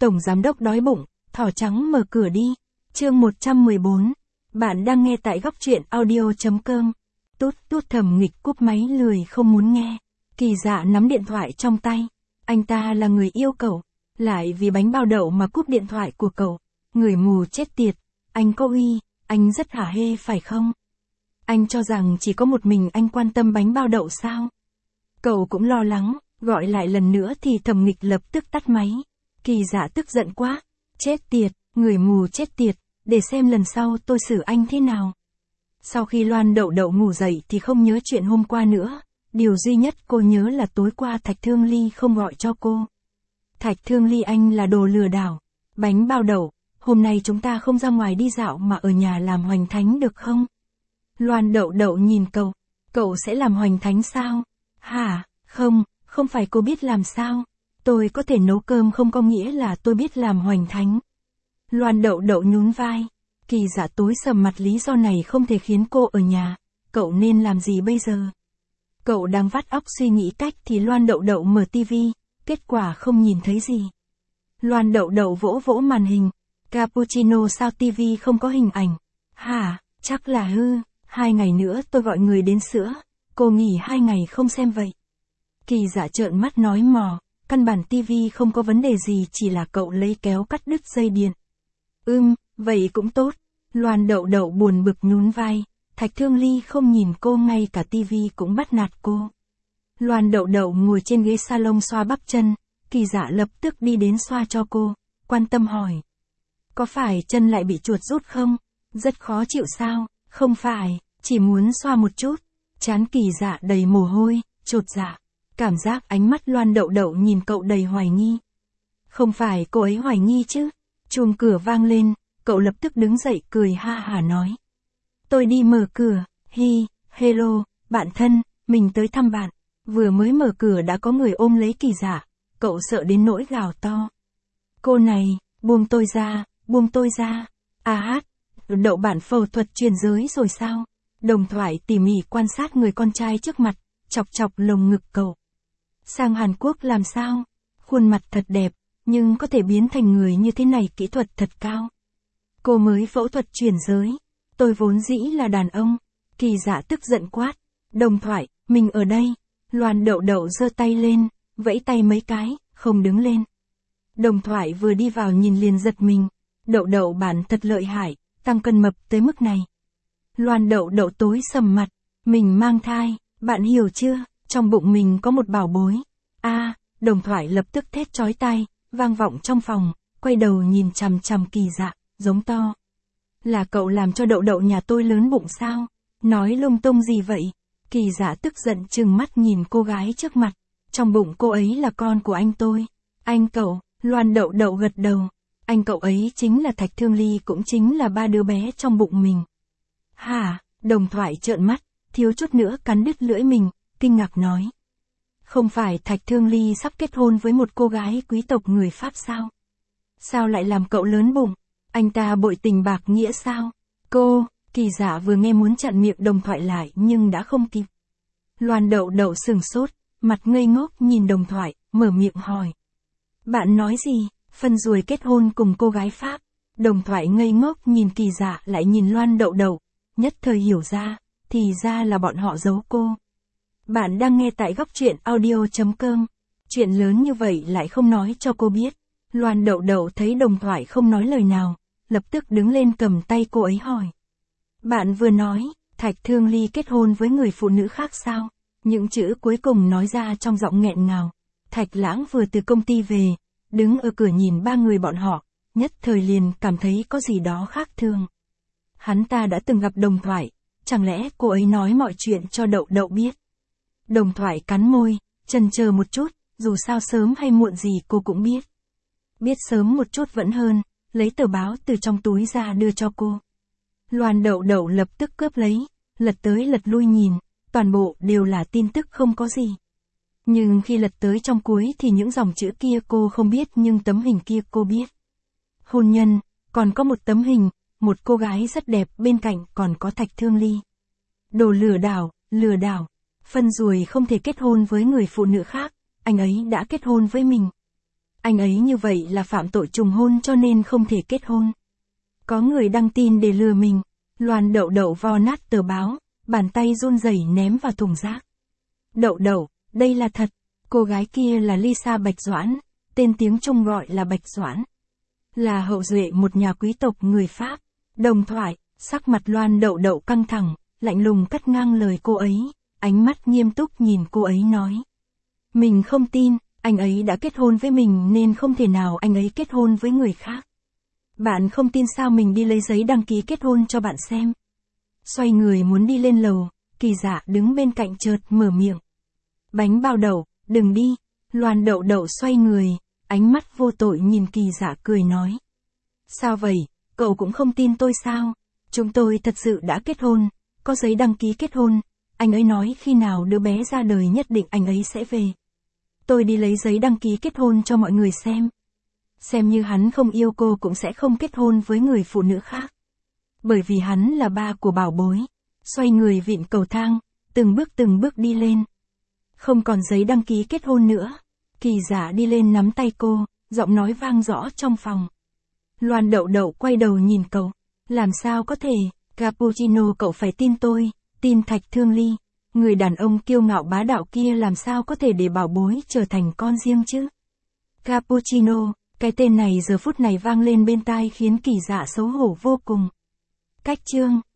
Tổng giám đốc đói bụng, thỏ trắng mở cửa đi. Chương 114. Bạn đang nghe tại góc truyện audio.com. Tút tút Thẩm Nghịch cúp máy lười không muốn nghe. Kỳ Dạ nắm điện thoại trong tay. Anh ta là người yêu cậu, lại vì bánh bao đậu mà cúp điện thoại của cậu. Người mù chết tiệt. Anh có uy, anh rất hả hê phải không? Anh cho rằng chỉ có một mình anh quan tâm bánh bao đậu sao? Cậu cũng lo lắng, gọi lại lần nữa thì Thẩm Nghịch lập tức tắt máy. Kỳ Dạ tức giận quá. Chết tiệt, người mù chết tiệt, để xem lần sau tôi xử anh thế nào. Sau khi Loan Đậu Đậu ngủ dậy thì không nhớ chuyện hôm qua nữa. Điều duy nhất cô nhớ là tối qua Thạch Thương Ly không gọi cho cô. Thạch Thương Ly anh là đồ lừa đảo. Bánh bao đậu, hôm nay chúng ta không ra ngoài đi dạo mà ở nhà làm hoành thánh được không? Loan Đậu Đậu nhìn cậu. Cậu sẽ làm hoành thánh sao? Hả? Không phải cô biết làm sao? Tôi có thể nấu cơm không có nghĩa là tôi biết làm hoành thánh. Loan Đậu Đậu nhún vai. Kỳ Dạ tối sầm mặt lý do này không thể khiến cô ở nhà. Cậu nên làm gì bây giờ? Cậu đang vắt óc suy nghĩ cách thì Loan Đậu Đậu mở tivi, kết quả không nhìn thấy gì. Loan Đậu Đậu vỗ vỗ màn hình. Cappuccino sao tivi không có hình ảnh? Hả, chắc là hư, 2 ngày nữa tôi gọi người đến sữa. Cô nghỉ 2 ngày không xem vậy. Kỳ Dạ trợn mắt nói mò, căn bản tivi không có vấn đề gì, chỉ là cậu lấy kéo cắt đứt dây điện. Vậy cũng tốt. Loan Đậu Đậu buồn bực nhún vai. Thạch Thương Ly không nhìn cô, ngay cả tivi cũng bắt nạt cô. Loan Đậu Đậu ngồi trên ghế salon xoa bắp chân. Kỳ Dạ lập tức đi đến xoa cho cô, quan tâm hỏi. Có phải chân lại bị chuột rút không? Rất khó chịu sao? Không phải, chỉ muốn xoa một chút. Trán Kỳ Dạ đầy mồ hôi, chột dạ. Cảm giác ánh mắt Loan Đậu Đậu nhìn cậu đầy hoài nghi. Không phải cô ấy hoài nghi chứ? Chuông cửa vang lên, cậu lập tức đứng dậy cười ha hả nói. Tôi đi mở cửa. Hello, bạn thân, mình tới thăm bạn. Vừa mới mở cửa đã có người ôm lấy Kỳ Dạ, cậu sợ đến nỗi gào to. Cô này, buông tôi ra, buông tôi ra. Đậu bạn phẫu thuật truyền giới rồi sao? Đồng Thoại tỉ mỉ quan sát người con trai trước mặt, chọc chọc lồng ngực cậu. Sang Hàn Quốc làm sao? Khuôn mặt thật đẹp, nhưng có thể biến thành người như thế này kỹ thuật thật cao. Cô mới phẫu thuật chuyển giới. Tôi vốn dĩ là đàn ông. Kỳ Dạ tức giận quát. Đồng Thoại, mình ở đây. Loan Đậu Đậu giơ tay lên, vẫy tay mấy cái, không đứng lên. Đồng Thoại vừa đi vào nhìn liền giật mình. Đậu Đậu bạn thật lợi hại, tăng cân mập tới mức này. Loan Đậu Đậu tối sầm mặt. Mình mang thai, bạn hiểu chưa? Trong bụng mình có một bảo bối. Đồng Thoại lập tức thét chói tai, vang vọng trong phòng, quay đầu nhìn chằm chằm Kỳ Dạ, giống to. Là cậu làm cho Đậu Đậu nhà tôi lớn bụng sao? Nói lung tung gì vậy? Kỳ Dạ tức giận trừng mắt nhìn cô gái trước mặt. Trong bụng cô ấy là con của anh tôi. Anh cậu, Loan Đậu Đậu gật đầu. Anh cậu ấy chính là Thạch Thương Ly, cũng chính là 3 đứa bé trong bụng mình. Hả? Đồng Thoại trợn mắt, thiếu chút nữa cắn đứt lưỡi mình, kinh ngạc nói. Không phải Thạch Thương Ly sắp kết hôn với một cô gái quý tộc người Pháp sao? Sao lại làm cậu lớn bụng? Anh ta bội tình bạc nghĩa sao? Kỳ Dạ vừa nghe muốn chặn miệng Đồng Thoại lại nhưng đã không kịp. Loan Đậu Đậu sừng sốt, mặt ngây ngốc nhìn Đồng Thoại, mở miệng hỏi. Bạn nói gì? Phân ruồi kết hôn cùng cô gái Pháp? Đồng Thoại ngây ngốc nhìn Kỳ Dạ lại nhìn Loan Đậu Đậu, nhất thời hiểu ra, thì ra là bọn họ giấu cô. Bạn đang nghe tại góc truyện audio.com. Chuyện lớn như vậy lại không nói cho cô biết. Loan Đậu Đậu thấy Đồng Thoại không nói lời nào, lập tức đứng lên cầm tay cô ấy hỏi. Bạn vừa nói, Thạch Thương Ly kết hôn với người phụ nữ khác sao? Những chữ cuối cùng nói ra trong giọng nghẹn ngào. Thạch Lãng vừa từ công ty về, đứng ở cửa nhìn 3 người bọn họ, nhất thời liền cảm thấy có gì đó khác thường. Hắn ta đã từng gặp Đồng Thoại, chẳng lẽ cô ấy nói mọi chuyện cho Đậu Đậu biết? Đồng Thoại cắn môi, chần chờ một chút, dù sao sớm hay muộn gì cô cũng biết. Biết sớm một chút vẫn hơn, lấy tờ báo từ trong túi ra đưa cho cô. Loan Đậu Đậu lập tức cướp lấy, lật tới lật lui nhìn, toàn bộ đều là tin tức không có gì. Nhưng khi lật tới trong cuối thì những dòng chữ kia cô không biết nhưng tấm hình kia cô biết. Hôn nhân, còn có một tấm hình, một cô gái rất đẹp bên cạnh còn có Thạch Thương Ly. Đồ lừa đảo. Phân ruồi không thể kết hôn với người phụ nữ khác, anh ấy đã kết hôn với mình. Anh ấy như vậy là phạm tội trùng hôn cho nên không thể kết hôn. Có người đăng tin để lừa mình. Loan Đậu Đậu vo nát tờ báo, bàn tay run rẩy ném vào thùng rác. Đậu Đậu, đây là thật. Cô gái kia là Lisa Bạch Doãn, tên tiếng Trung gọi là Bạch Doãn. Là hậu duệ một nhà quý tộc người Pháp. Đồng thoại, sắc mặt Loan Đậu Đậu căng thẳng, lạnh lùng cắt ngang lời cô ấy, ánh mắt nghiêm túc nhìn cô ấy nói. Mình không tin, anh ấy đã kết hôn với mình nên không thể nào anh ấy kết hôn với người khác. Bạn không tin sao mình đi lấy giấy đăng ký kết hôn cho bạn xem. Xoay người muốn đi lên lầu, Kỳ Dạ đứng bên cạnh chợt mở miệng. Bánh bao đậu, đừng đi. Loan Đậu Đậu xoay người, ánh mắt vô tội nhìn Kỳ Dạ cười nói. Sao vậy, cậu cũng không tin tôi sao? Chúng tôi thật sự đã kết hôn, có giấy đăng ký kết hôn, anh ấy nói khi nào đứa bé ra đời nhất định anh ấy sẽ về. Tôi đi lấy giấy đăng ký kết hôn cho mọi người xem. Xem như hắn không yêu cô cũng sẽ không kết hôn với người phụ nữ khác. Bởi vì hắn là ba của bảo bối. Xoay người vịn cầu thang, từng bước đi lên. Không còn giấy đăng ký kết hôn nữa. Kỳ Dạ đi lên nắm tay cô, giọng nói vang rõ trong phòng. Loan Đậu Đậu quay đầu nhìn cậu. Làm sao có thể, Cappuccino cậu phải tin tôi, tin Thạch Thương Ly. Người đàn ông kiêu ngạo bá đạo kia làm sao có thể để bảo bối trở thành con riêng chứ? Cappuccino, cái tên này giờ phút này vang lên bên tai khiến Kỳ Dạ xấu hổ vô cùng. Cách chương